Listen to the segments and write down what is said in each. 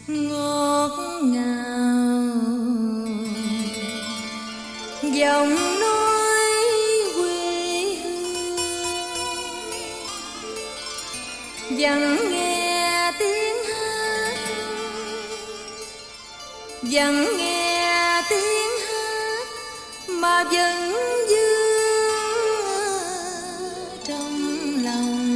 ngọt ngào giọng nói quê hương, vẫn nghe tiếng hát, vẫn nghe tiếng hát mà vẫn vương trong lòng.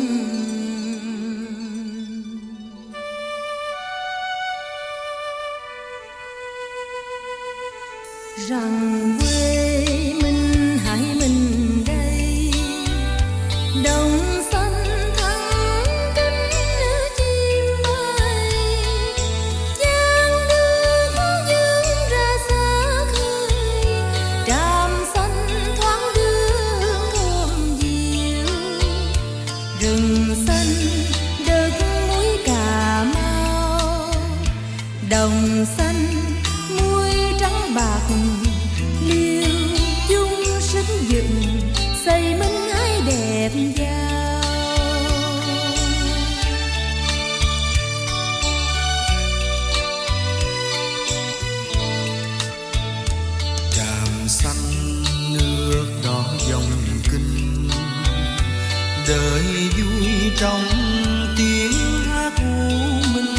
Rằng quê mình hãy mình đây, đồng xanh thẳng cánh chim bay, giang nước dương ra xa khơi, tràm xanh thoáng hương thơm dịu, rừng xanh đất muối Cà Mau, đồng xanh muối trắng bạc liêu chung sức dựng xây minh hai đẹp giao. Tràm xanh nước đỏ dòng kinh, đời vui trong tiếng hát u minh.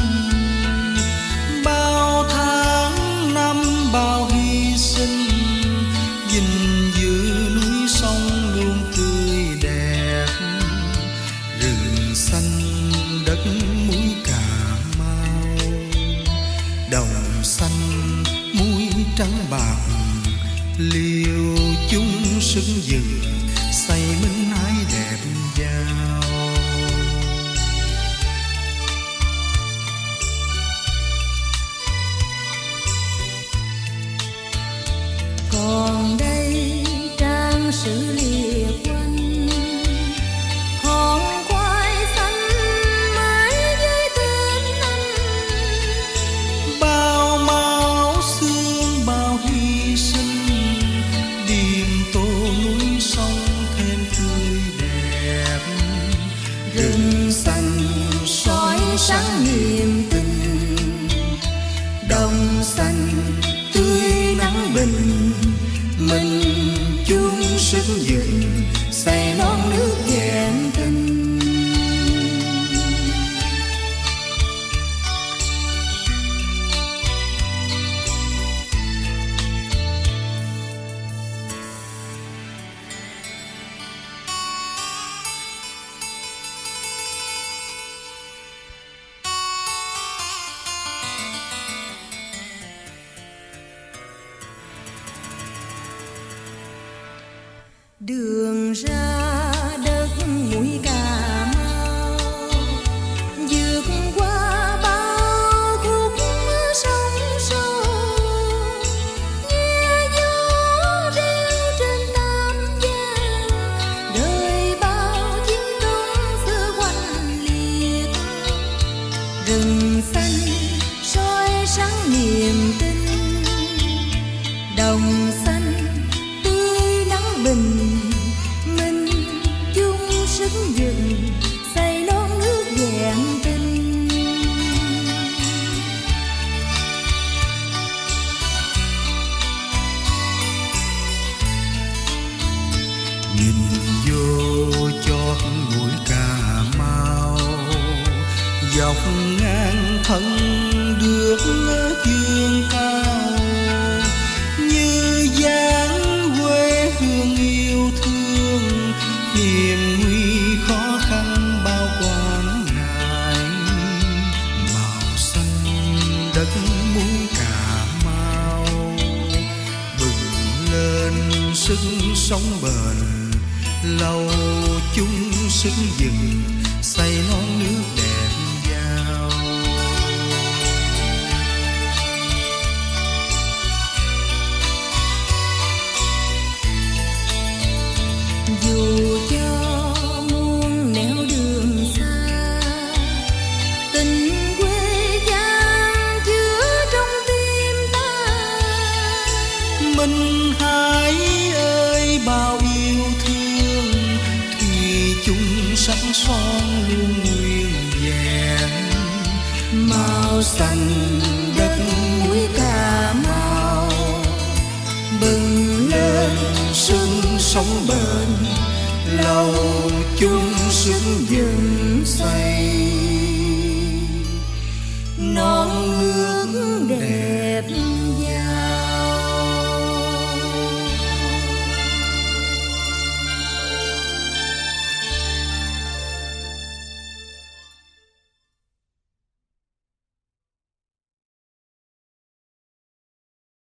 Bao tháng năm bao hy sinh, gìn giữ núi sông luôn tươi đẹp, rừng xanh đất muối Cà Mau, đồng xanh muối trắng bạc liêu chung sức dựng xây minh ái đẹp giao. Còn đây trang sử lìa quanh, hòn khoai xanh mãi với tên anh. Bao máu xương bao hy sinh, điềm tô núi sông thêm tươi đẹp, rừng xanh Soi sáng niềm tin, đồng xanh tươi nắng bình, mình chung sức dựng xây non nước vẹn tình. Đường ra đất muối Cà Mau, vượt qua bao khúc sông sâu, nghe gió reo trên tam giang, đời bao chiến công xưa oanh liệt, rừng xanh soi sáng niềm tin, đồng xanh tươi nắng bình, mình chung sức dựng xây non nước vẹn tình. nhìn vô chót mũi Cà Mau, dọc ngang thân được dương cao, như dáng quê hương yêu thương, hiểm nguy khó khăn bao quan ngại. Màu xanh đất muối Cà Mau bừng lên sức sống bền, lâu chung sức dựng xây non nước đẹp giao. Dù cho muôn nẻo đường xa, tình quê giang chứa trong tim ta. Minh Hải ơi bao yêu thương, thủy chung sắc son luôn nguyên vẹn, màu xanh đất núi Cà Mau bừng lên sức sống bền, lâu chung sức dựng xây non nước đẹp.